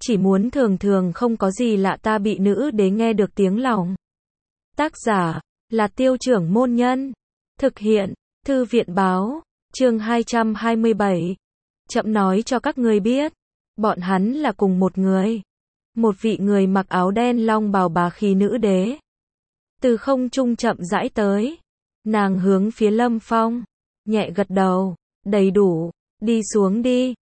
chỉ muốn thường thường không có gì lạ ta bị nữ đế nghe được tiếng lòng. Tác giả là Tiêu Trưởng Môn Nhân. Thực hiện Thư viện Báo. Chương 227. Chậm nói cho các ngươi biết, bọn hắn là cùng một người. Một vị người mặc áo đen long bào bá khí nữ đế từ không trung chậm rãi tới. Nàng hướng phía Lâm Phong nhẹ gật đầu, đầy đủ, đi xuống đi.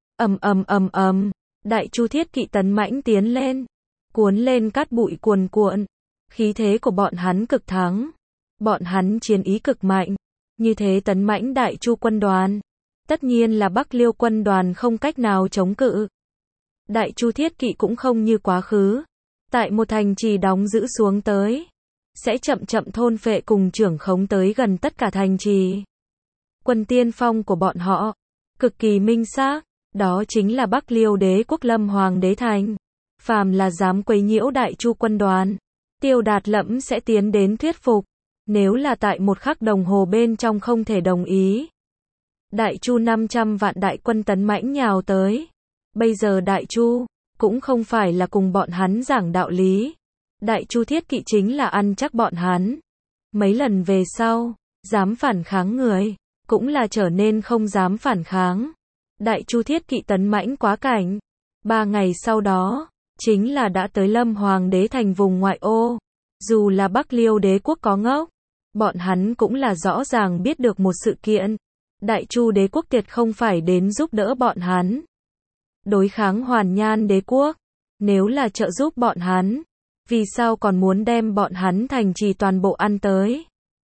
Ầm. Đại Chu Thiết Kỵ tấn mãnh tiến lên, cuốn lên cát bụi cuồn cuộn. Khí thế của bọn hắn cực thắng, bọn hắn chiến ý cực mạnh, như thế tấn mãnh Đại Chu quân đoàn, tất nhiên là Bắc Liêu quân đoàn không cách nào chống cự. Đại Chu Thiết Kỵ cũng không như quá khứ, tại một thành trì đóng giữ xuống tới, sẽ chậm chậm thôn phệ cùng trưởng khống tới gần tất cả thành trì. Quân tiên phong của bọn họ cực kỳ minh xác, đó chính là Bắc Liêu đế quốc Lâm Hoàng đế thành. Phàm là dám quấy nhiễu Đại Chu quân đoàn, Tiêu Đạt Lẫm sẽ tiến đến thuyết phục. Nếu là tại một khắc đồng hồ bên trong không thể đồng ý. Đại Chu 500 vạn đại quân tấn mãnh nhào tới. Bây giờ Đại Chu cũng không phải là cùng bọn hắn giảng đạo lý. Đại Chu Thiết Kỵ chính là ăn chắc bọn hắn. Mấy lần về sau, dám phản kháng người, cũng là trở nên không dám phản kháng. Đại Chu Thiết Kỵ tấn mãnh quá cảnh. 3 ngày sau đó, chính là đã tới Lâm Hoàng đế thành vùng ngoại ô. Dù là Bắc Liêu đế quốc có ngốc, bọn hắn cũng là rõ ràng biết được một sự kiện. Đại Chu đế quốc tuyệt không phải đến giúp đỡ bọn hắn đối kháng Hoàn Nhan đế quốc. Nếu là trợ giúp bọn hắn, vì sao còn muốn đem bọn hắn thành trì toàn bộ ăn tới?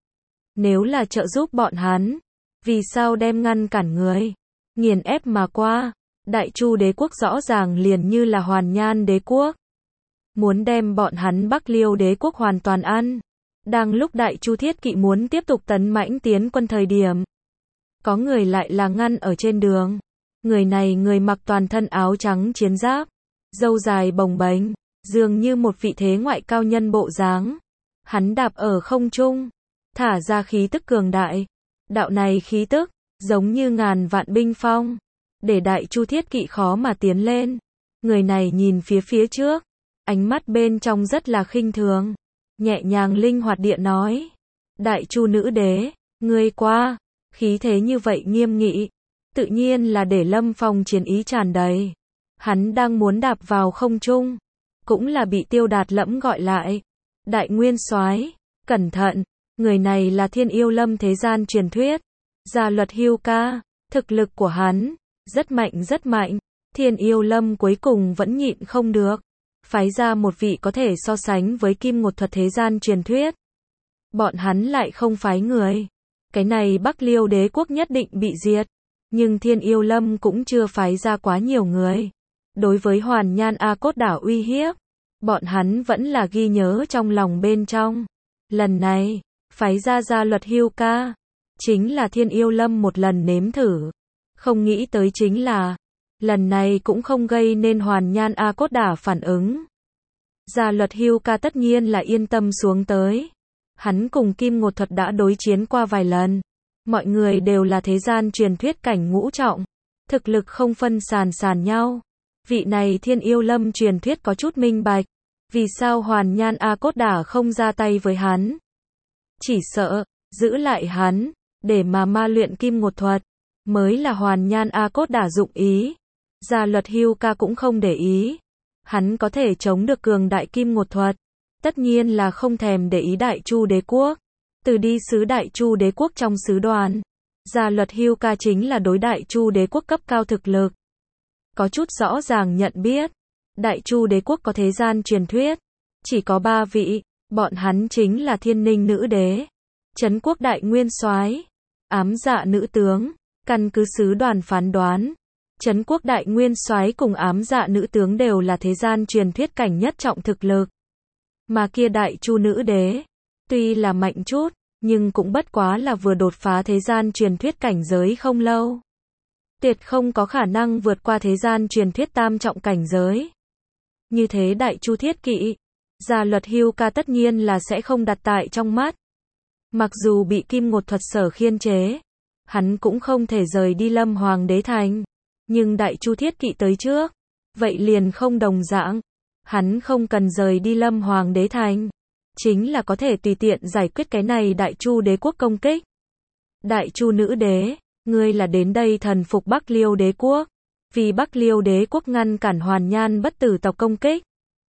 Nếu là trợ giúp bọn hắn, vì sao đem ngăn cản người nghiền ép mà qua? Đại Chu đế quốc rõ ràng liền như là Hoàn Nhan đế quốc, muốn đem bọn hắn Bắc Liêu đế quốc hoàn toàn ăn. Đang lúc Đại Chu Thiết Kỵ muốn tiếp tục tấn mãnh tiến quân thời điểm, có người lại là ngăn ở trên đường. Người này người mặc toàn thân áo trắng chiến giáp, râu dài bồng bềnh, dường như một vị thế ngoại cao nhân bộ dáng. Hắn đạp ở không trung, thả ra khí tức cường đại. Đạo này khí tức, giống như ngàn vạn binh phong, để Đại Chu Thiết Kỵ khó mà tiến lên. Người này nhìn phía trước, ánh mắt bên trong rất là khinh thường, nhẹ nhàng linh hoạt địa nói: Đại Chu nữ đế, ngươi qua. Khí thế như vậy nghiêm nghị, tự nhiên là để Lâm Phong chiến ý tràn đầy. Hắn đang muốn đạp vào không trung, cũng là bị Tiêu Đạt Lẫm gọi lại. Đại nguyên soái, cẩn thận, người này là Thiên Yêu Lâm thế gian truyền thuyết, Gia Luật Hưu Ca. Thực lực của hắn rất mạnh. Thiên Yêu Lâm cuối cùng vẫn nhịn không được, phái ra một vị có thể so sánh với Kim Ngột Thuật thế gian truyền thuyết. Bọn hắn lại không phái người, cái này Bắc Liêu đế quốc nhất định bị diệt. Nhưng Thiên Yêu Lâm cũng chưa phái ra quá nhiều người. Đối với Hoàn Nhan A Cốt Đảo uy hiếp, bọn hắn vẫn là ghi nhớ trong lòng bên trong. Lần này, phái ra Gia Luật Hưu Ca, chính là Thiên Yêu Lâm một lần nếm thử. Không nghĩ tới chính là, lần này cũng không gây nên Hoàn Nhan A Cốt Đảo phản ứng. Gia Luật Hưu Ca tất nhiên là yên tâm xuống tới. Hắn cùng Kim Ngột Thuật đã đối chiến qua vài lần. Mọi người đều là thế gian truyền thuyết cảnh ngũ trọng, thực lực không phân sàn nhau. Vị này Thiên Yêu Lâm truyền thuyết có chút minh bạch, vì sao Hoàn Nhan A Cốt Đảo không ra tay với hắn. Chỉ sợ, giữ lại hắn, để mà ma luyện Kim Ngột Thuật, mới là Hoàn Nhan A Cốt Đảo dụng ý. Gia Luật Hưu Ca cũng không để ý. Hắn có thể chống được cường đại Kim Ngột Thuật, tất nhiên là không thèm để ý Đại Chu đế quốc. Từ đi sứ Đại Chu đế quốc trong sứ đoàn, Gia Luật Hưu Ca chính là đối Đại Chu đế quốc cấp cao thực lực. Có chút rõ ràng nhận biết, Đại Chu đế quốc có thế gian truyền thuyết, chỉ có 3 vị, bọn hắn chính là Thiên Ninh nữ đế, Trấn Quốc đại nguyên soái, Ám Dạ nữ tướng. Căn cứ sứ đoàn phán đoán, Trấn Quốc đại nguyên soái cùng Ám Dạ nữ tướng đều là thế gian truyền thuyết cảnh nhất trọng thực lực. Mà kia Đại Chu nữ đế, tuy là mạnh chút, nhưng cũng bất quá là vừa đột phá thế gian truyền thuyết cảnh giới không lâu. Tuyệt không có khả năng vượt qua thế gian truyền thuyết tam trọng cảnh giới. Như thế Đại Chu Thiết Kỵ, Gia Luật Hưu Ca tất nhiên là sẽ không đặt tại trong mắt. Mặc dù bị Kim Ngột Thuật sở khiên chế, hắn cũng không thể rời đi Lâm Hoàng đế thành. Nhưng Đại Chu Thiết Kỵ tới trước, vậy liền không đồng dạng. Hắn không cần rời đi Lâm Hoàng đế thành, chính là có thể tùy tiện giải quyết cái này Đại Chu đế quốc công kích. Đại Chu nữ đế, ngươi là đến đây thần phục Bắc Liêu đế quốc, vì Bắc Liêu đế quốc ngăn cản Hoàn Nhan bất tử tộc công kích.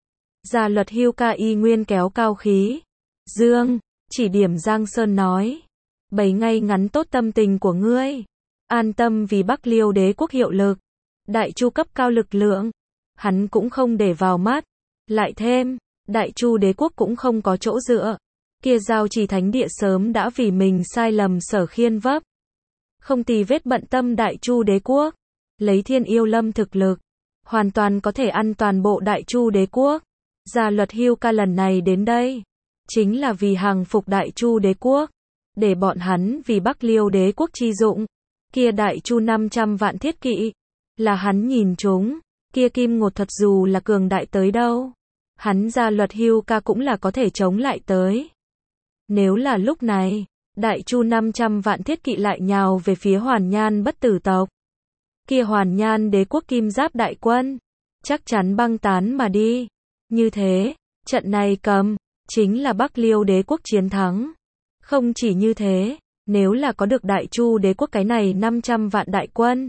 Gia luật Hưu Ca y nguyên kéo cao khí. Dương, chỉ điểm Giang Sơn nói. Bày ngay ngắn tốt tâm tình của ngươi. An tâm vì Bắc Liêu đế quốc hiệu lực. Đại Chu cấp cao lực lượng. Hắn cũng không để vào mắt. Lại thêm, Đại Chu đế quốc cũng không có chỗ dựa. Kia Giao Trì thánh địa sớm đã vì mình sai lầm sở khiên vấp. Không tì vết bận tâm Đại Chu đế quốc. Lấy Thiên Yêu Lâm thực lực, hoàn toàn có thể ăn toàn bộ Đại Chu đế quốc. Gia luật Hưu Ca lần này đến đây, chính là vì hàng phục Đại Chu đế quốc, để bọn hắn vì Bắc Liêu đế quốc chi dụng. Kia Đại Chu 500 vạn thiết kỵ, là hắn nhìn chúng, kia Kim Ngột thật dù là cường đại tới đâu, hắn Gia luật Hưu Ca cũng là có thể chống lại tới. Nếu là lúc này, Đại Chu 500 vạn thiết kỵ lại nhào về phía Hoàn Nhan bất tử tộc, kia Hoàn Nhan đế quốc kim giáp đại quân, chắc chắn băng tán mà đi. Như thế, trận này cầm, chính là Bắc Liêu đế quốc chiến thắng. Không chỉ như thế, nếu là có được Đại Chu đế quốc cái này 500 vạn đại quân,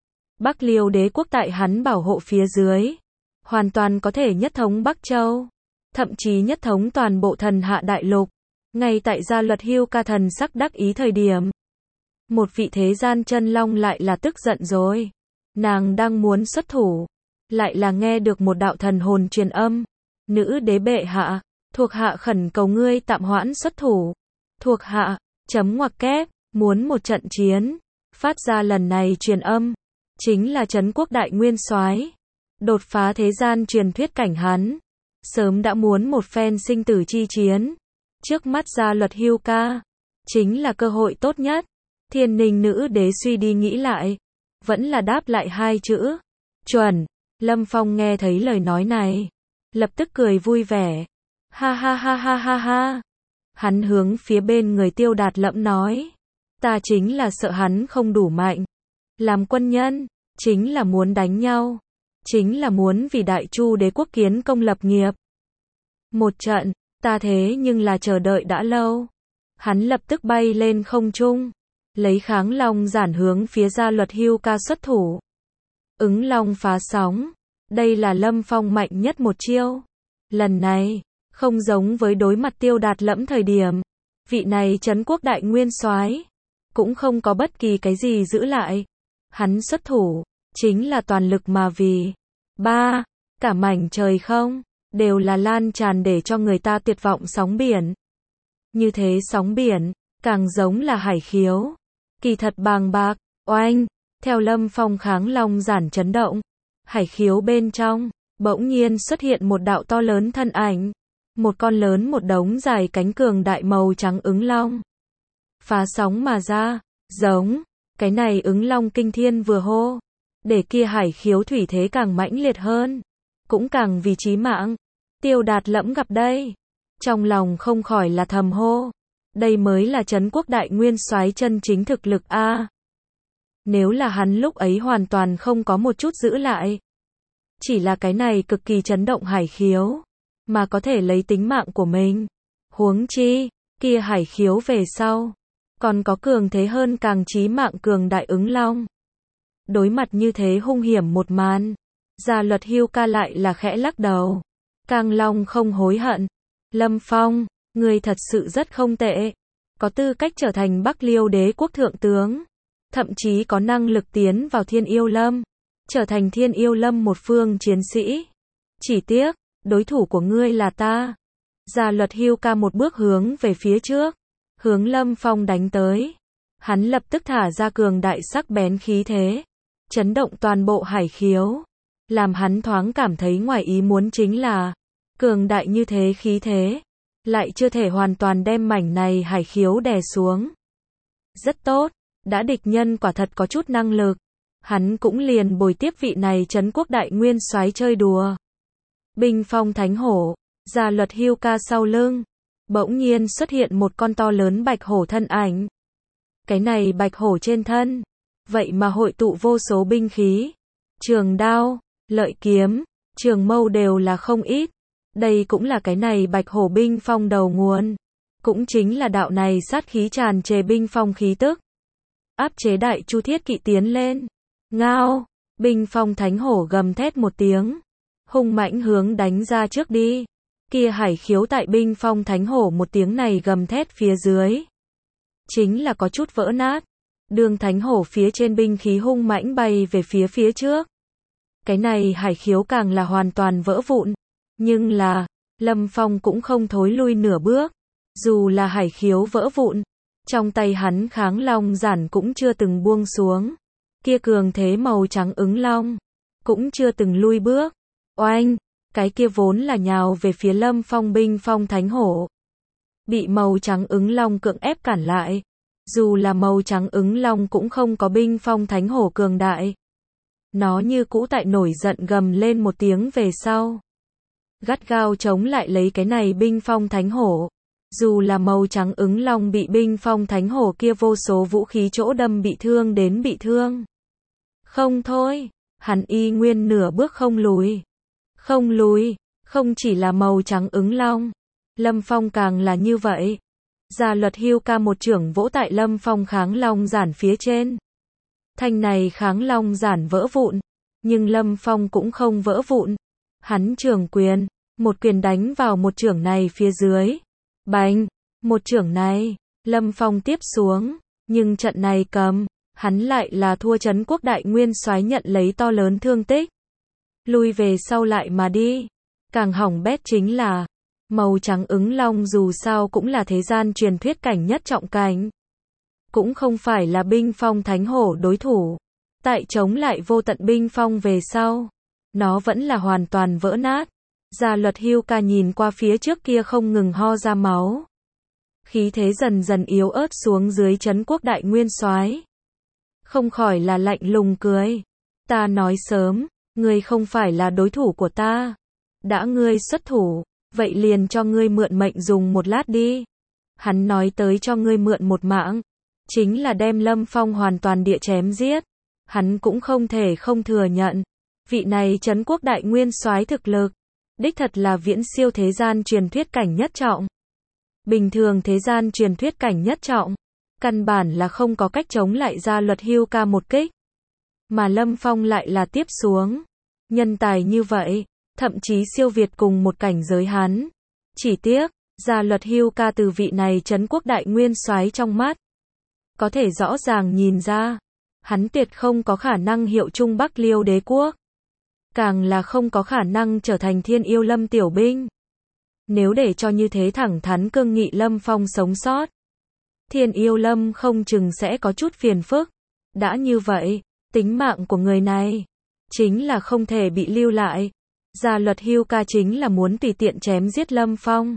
Bắc Liêu đế quốc tại hắn bảo hộ phía dưới, hoàn toàn có thể nhất thống Bắc Châu, thậm chí nhất thống toàn bộ Thần Hạ đại lục. Ngay tại Gia luật Hưu Ca thần sắc đắc ý thời điểm, một vị thế gian chân long lại là tức giận rồi. Nàng đang muốn xuất thủ, lại là nghe được một đạo thần hồn truyền âm. Nữ đế bệ hạ, thuộc hạ khẩn cầu ngươi tạm hoãn xuất thủ. Thuộc hạ, chấm ngoặc kép, muốn một trận chiến. Phát ra lần này truyền âm, chính là Trấn Quốc đại nguyên soái, đột phá thế gian truyền thuyết cảnh hắn. Sớm đã muốn một phen sinh tử chi chiến. Trước mắt Gia luật Hưu Ca, chính là cơ hội tốt nhất. Thiên Ninh nữ đế suy đi nghĩ lại, vẫn là đáp lại hai chữ. Chuẩn. Lâm Phong nghe thấy lời nói này, lập tức cười vui vẻ. Ha ha ha ha ha ha. Hắn hướng phía bên người Tiêu Đạt Lẫm nói. Ta chính là sợ hắn không đủ mạnh. Làm quân nhân, chính là muốn đánh nhau. Chính là muốn vì Đại Chu đế quốc kiến công lập nghiệp. Một trận, ta thế nhưng là chờ đợi đã lâu. Hắn lập tức bay lên không trung, lấy Kháng Long giản hướng phía Gia luật Hưu Ca xuất thủ. Ứng Long phá sóng. Đây là Lâm Phong mạnh nhất một chiêu. Lần này, không giống với đối mặt Tiêu Đạt Lẫm thời điểm, vị này Trấn Quốc đại nguyên soái cũng không có bất kỳ cái gì giữ lại. Hắn xuất thủ, chính là toàn lực mà vì. Cả mảnh trời không, đều là lan tràn để cho người ta tuyệt vọng sóng biển. Như thế sóng biển, càng giống là hải khiếu. Kỳ thật bàng bạc, oanh, theo Lâm Phong Kháng Long giản chấn động. Hải khiếu bên trong, bỗng nhiên xuất hiện một đạo to lớn thân ảnh. Một con lớn một đống dài cánh cường đại màu trắng ứng long. Phá sóng mà ra, giống, cái này ứng long kinh thiên vừa hô. Để kia hải khiếu thủy thế càng mãnh liệt hơn, cũng càng vì chí mạng. Tiêu Đạt Lẫm gặp đây, trong lòng không khỏi là thầm hô. Đây mới là Trấn Quốc đại nguyên soái chân chính thực lực a. Nếu là hắn lúc ấy hoàn toàn không có một chút giữ lại, chỉ là cái này cực kỳ chấn động hải khiếu, mà có thể lấy tính mạng của mình. Huống chi, kia hải khiếu về sau, còn có cường thế hơn càng chí mạng cường đại ứng long. Đối mặt như thế hung hiểm một màn, Gia luật Hưu Ca lại là khẽ lắc đầu. Càng Long không hối hận. Lâm Phong, ngươi thật sự rất không tệ. Có tư cách trở thành Bắc Liêu đế quốc thượng tướng. Thậm chí có năng lực tiến vào Thiên Yêu Lâm. Trở thành Thiên Yêu Lâm một phương chiến sĩ. Chỉ tiếc, đối thủ của ngươi là ta. Gia luật Hưu Ca một bước hướng về phía trước. Hướng Lâm Phong đánh tới. Hắn lập tức thả ra cường đại sắc bén khí thế. Chấn động toàn bộ hải khiếu. Làm hắn thoáng cảm thấy ngoài ý muốn chính là, cường đại như thế khí thế, lại chưa thể hoàn toàn đem mảnh này hải khiếu đè xuống. Rất tốt, đã địch nhân quả thật có chút năng lực, hắn cũng liền bồi tiếp vị này Trấn Quốc đại nguyên soái chơi đùa. Binh phong thánh hổ, Gia luật Hưu Ca sau lưng, bỗng nhiên xuất hiện một con to lớn bạch hổ thân ảnh. Cái này bạch hổ trên thân, vậy mà hội tụ vô số binh khí, trường đao, lợi kiếm, trường mâu đều là không ít. Đây cũng là cái này Bạch Hổ binh phong đầu nguồn. Cũng chính là đạo này sát khí tràn trề binh phong khí tức. Áp chế Đại Chu thiết kỵ tiến lên. Ngao, binh phong thánh hổ gầm thét một tiếng. Hung mãnh hướng đánh ra trước đi. Kia hải khiếu tại binh phong thánh hổ một tiếng này gầm thét phía dưới. Chính là có chút vỡ nát. Đường thánh hổ phía trên binh khí hung mãnh bay về phía trước. Cái này hải khiếu càng là hoàn toàn vỡ vụn. Nhưng là, Lâm Phong cũng không thối lui nửa bước. Dù là hải khiếu vỡ vụn, trong tay hắn kháng long giản cũng chưa từng buông xuống. Kia cường thế màu trắng ứng long, cũng chưa từng lui bước. Oanh, cái kia vốn là nhào về phía Lâm Phong binh phong thánh hổ. Bị màu trắng ứng long cưỡng ép cản lại. Dù là màu trắng ứng long cũng không có binh phong thánh hổ cường đại. Nó như cũ tại nổi giận gầm lên một tiếng về sau. Gắt gao chống lại lấy cái này binh phong thánh hổ. Dù là màu trắng ứng long bị binh phong thánh hổ kia vô số vũ khí chỗ đâm bị thương đến bị thương. Không thôi, hắn y nguyên nửa bước không lùi. Không lùi, không chỉ là màu trắng ứng long. Lâm Phong càng là như vậy. Gia Luật Hưu Ca một chưởng vỗ tại Lâm Phong kháng long giản phía trên. Thanh này kháng long giản vỡ vụn. Nhưng Lâm Phong cũng không vỡ vụn. Hắn trường quyền, một quyền đánh vào một chưởng này phía dưới. Bành, một chưởng này, Lâm Phong tiếp xuống. Nhưng trận này cầm, hắn lại là thua Trấn Quốc Đại Nguyên Soái nhận lấy to lớn thương tích. Lui về sau lại mà đi. Càng hỏng bét chính là, màu trắng ứng long dù sao cũng là thế gian truyền thuyết cảnh nhất trọng cảnh. Cũng không phải là binh phong thánh hổ đối thủ. Tại chống lại vô tận binh phong về sau, nó vẫn là hoàn toàn vỡ nát. Gia Luật Hưu Ca nhìn qua phía trước kia không ngừng ho ra máu. Khí thế dần dần yếu ớt xuống dưới Trấn Quốc Đại Nguyên Soái. Không khỏi là lạnh lùng cười. Ta nói sớm, ngươi không phải là đối thủ của ta. Đã ngươi xuất thủ, vậy liền cho ngươi mượn mệnh dùng một lát đi. Hắn nói tới cho ngươi mượn một mạng, chính là đem Lâm Phong hoàn toàn địa chém giết. Hắn cũng không thể không thừa nhận. Vị này Trấn Quốc Đại Nguyên Soái thực lực, đích thật là viễn siêu thế gian truyền thuyết cảnh nhất trọng. Bình thường thế gian truyền thuyết cảnh nhất trọng, căn bản là không có cách chống lại Gia Luật Hưu Ca một kích. Mà Lâm Phong lại là tiếp xuống. Nhân tài như vậy, thậm chí siêu việt cùng một cảnh giới hắn. Chỉ tiếc, Gia Luật Hưu Ca từ vị này Trấn Quốc Đại Nguyên Soái trong mắt. Có thể rõ ràng nhìn ra, hắn tuyệt không có khả năng hiệu chung Bắc Liêu đế quốc. Càng là không có khả năng trở thành Thiên Yêu Lâm tiểu binh. Nếu để cho như thế thẳng thắn cương nghị Lâm Phong sống sót, Thiên Yêu Lâm không chừng sẽ có chút phiền phức. Đã như vậy, tính mạng của người này chính là không thể bị lưu lại. Gia Luật Hưu Ca chính là muốn tùy tiện chém giết Lâm Phong.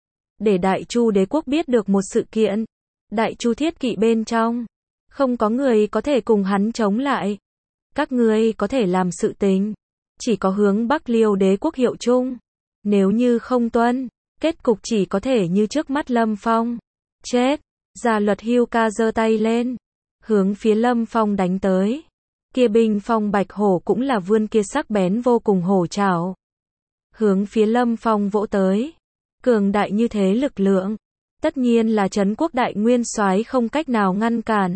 Để Đại Chu đế quốc biết được một sự kiện. Đại Chu thiết kỵ bên trong, không có người có thể cùng hắn chống lại. Các ngươi có thể làm sự tình, chỉ có hướng Bắc Liêu đế quốc hiệu chung. Nếu như không tuân, kết cục chỉ có thể như trước mắt Lâm Phong. Chết. Gia Luật Hưu Ca giơ tay lên, hướng phía Lâm Phong đánh tới. Kia binh phong bạch hổ cũng là vươn kia sắc bén vô cùng hổ trảo. Hướng phía Lâm Phong vỗ tới. Cường đại như thế lực lượng, tất nhiên là Trấn Quốc Đại Nguyên Soái không cách nào ngăn cản.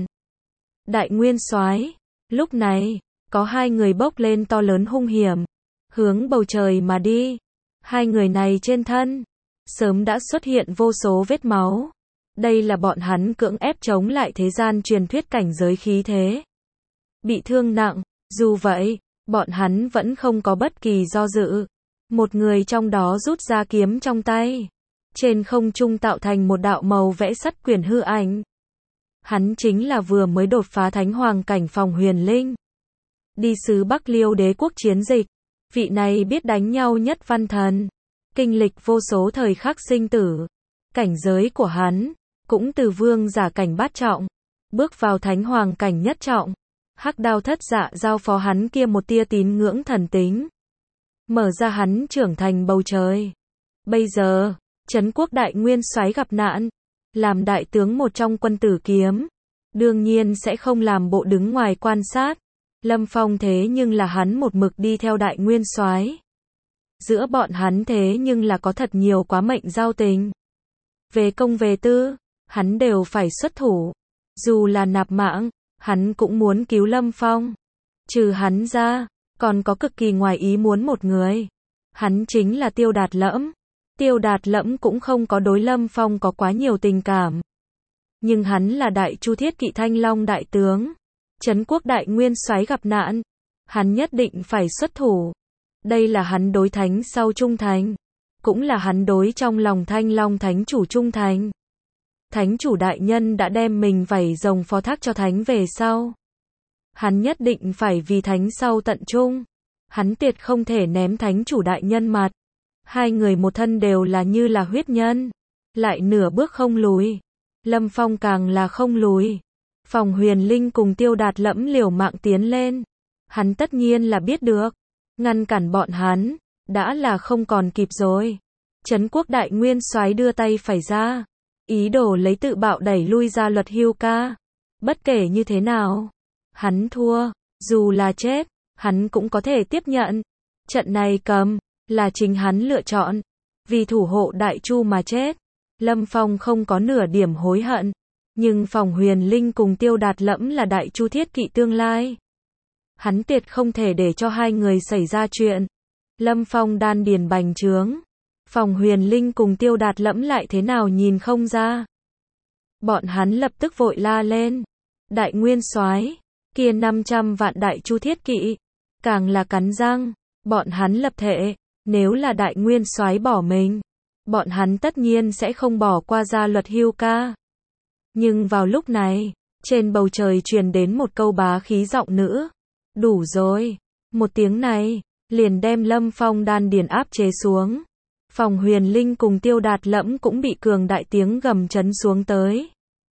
Đại Nguyên Soái, lúc này, có hai người bốc lên to lớn hung hiểm, hướng bầu trời mà đi. Hai người này trên thân, sớm đã xuất hiện vô số vết máu. Đây là bọn hắn cưỡng ép chống lại thế gian truyền thuyết cảnh giới khí thế. Bị thương nặng, dù vậy, bọn hắn vẫn không có bất kỳ do dự. Một người trong đó rút ra kiếm trong tay. Trên không trung tạo thành một đạo màu vẽ sắt quyển hư ảnh. Hắn chính là vừa mới đột phá Thánh Hoàng cảnh Phòng Huyền Linh. Đi sứ Bắc Liêu đế quốc chiến dịch. Vị này biết đánh nhau nhất văn thần. Kinh lịch vô số thời khắc sinh tử. Cảnh giới của hắn, cũng từ vương giả cảnh bát trọng, bước vào Thánh Hoàng cảnh nhất trọng. Hắc Đao Thất Dạ giao phó hắn kia một tia tín ngưỡng thần tính. Mở ra hắn trưởng thành bầu trời. Bây giờ, Trấn Quốc Đại Nguyên Soái gặp nạn, làm đại tướng một trong quân tử kiếm, đương nhiên sẽ không làm bộ đứng ngoài quan sát. Lâm Phong thế nhưng là hắn một mực đi theo đại nguyên soái. Giữa bọn hắn thế nhưng là có thật nhiều quá mệnh giao tình. Về công về tư, hắn đều phải xuất thủ. Dù là nạp mạng, hắn cũng muốn cứu Lâm Phong. Trừ hắn ra, còn có cực kỳ ngoài ý muốn một người. Hắn chính là Tiêu Đạt Lẫm. Tiêu Đạt Lẫm cũng không có đối Lâm Phong có quá nhiều tình cảm. Nhưng hắn là Đại Chu Thiết Kỵ Thanh Long đại tướng. Trấn quốc đại nguyên soái gặp nạn. Hắn nhất định phải xuất thủ. Đây là hắn đối thánh sau trung thành. Cũng là hắn đối trong lòng Thanh Long thánh chủ trung thành. Thánh chủ đại nhân đã đem mình vảy rồng phó thác cho thánh về sau. Hắn nhất định phải vì thánh sau tận trung. Hắn tuyệt không thể ném thánh chủ đại nhân mặt. Hai người một thân đều là như là huyết nhân. Lại nửa bước không lùi. Lâm Phong càng là không lùi. Phòng Huyền Linh cùng Tiêu Đạt Lẫm liều mạng tiến lên. Hắn tất nhiên là biết được. Ngăn cản bọn hắn, đã là không còn kịp rồi. Trấn quốc đại nguyên soái đưa tay phải ra. Ý đồ lấy tự bạo đẩy lui Gia Luật Hưu Ca. Bất kể như thế nào, hắn thua, dù là chết, hắn cũng có thể tiếp nhận. Trận này cầm, là chính hắn lựa chọn. Vì thủ hộ Đại Chu mà chết. Lâm Phong không có nửa điểm hối hận. Nhưng Phòng Huyền Linh cùng Tiêu Đạt Lẫm là Đại Chu Thiết Kỵ tương lai. Hắn tuyệt không thể để cho hai người xảy ra chuyện. Lâm Phong đan điền bành trướng. Phòng Huyền Linh cùng Tiêu Đạt Lẫm lại thế nào nhìn không ra. Bọn hắn lập tức vội la lên. Đại nguyên soái, kia 500 vạn Đại Chu Thiết Kỵ, càng là cắn răng, bọn hắn lập thể, nếu là đại nguyên soái bỏ mình, bọn hắn tất nhiên sẽ không bỏ qua Gia Luật Hưu Ca. Nhưng vào lúc này, trên bầu trời truyền đến một câu bá khí giọng nữ. Đủ rồi. Một tiếng này, liền đem Lâm Phong đan điền áp chế xuống. Phòng Huyền Linh cùng Tiêu Đạt Lẫm cũng bị cường đại tiếng gầm chấn xuống tới.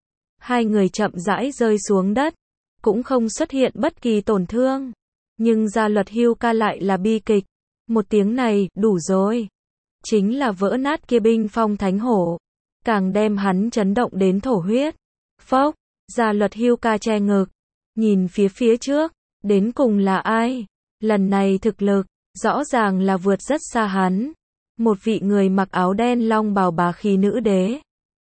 Hai người chậm rãi rơi xuống đất, cũng không xuất hiện bất kỳ tổn thương. Nhưng Gia Luật Hưu Ca lại là bi kịch. Một tiếng này, đủ rồi. Chính là vỡ nát kia binh phong thánh hổ. Càng đem hắn chấn động đến thổ huyết. Phốc, Gia Luật Hưu Ca che ngực. Nhìn phía trước, đến cùng là ai? Lần này thực lực, rõ ràng là vượt rất xa hắn. Một vị người mặc áo đen long bào bá khí nữ đế.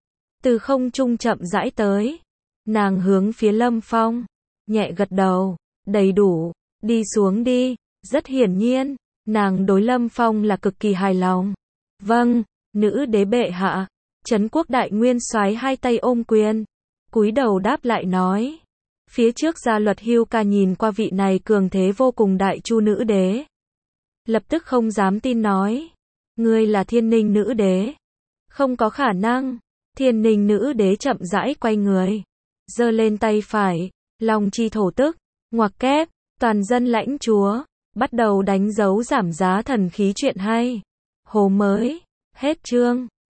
Từ không trung chậm rãi tới. Nàng hướng phía Lâm Phong. Nhẹ gật đầu. Đầy đủ. Đi xuống đi. Rất hiển nhiên. Nàng đối Lâm Phong là cực kỳ hài lòng. Vâng, nữ đế bệ hạ. Trấn quốc đại nguyên soái hai tay ôm quyền. Cúi đầu đáp lại nói. Phía trước Gia Luật Hưu Ca nhìn qua vị này cường thế vô cùng Đại Chu nữ đế. Lập tức không dám tin nói. Ngươi là Thiên Ninh nữ đế. Không có khả năng. Thiên Ninh nữ đế chậm rãi quay người. Giơ lên tay phải. Long chi thổ tức. Ngoặc kép. Toàn dân lãnh chúa. Bắt đầu đánh dấu giảm giá thần khí chuyện hay. Hồ mới. Hết chương.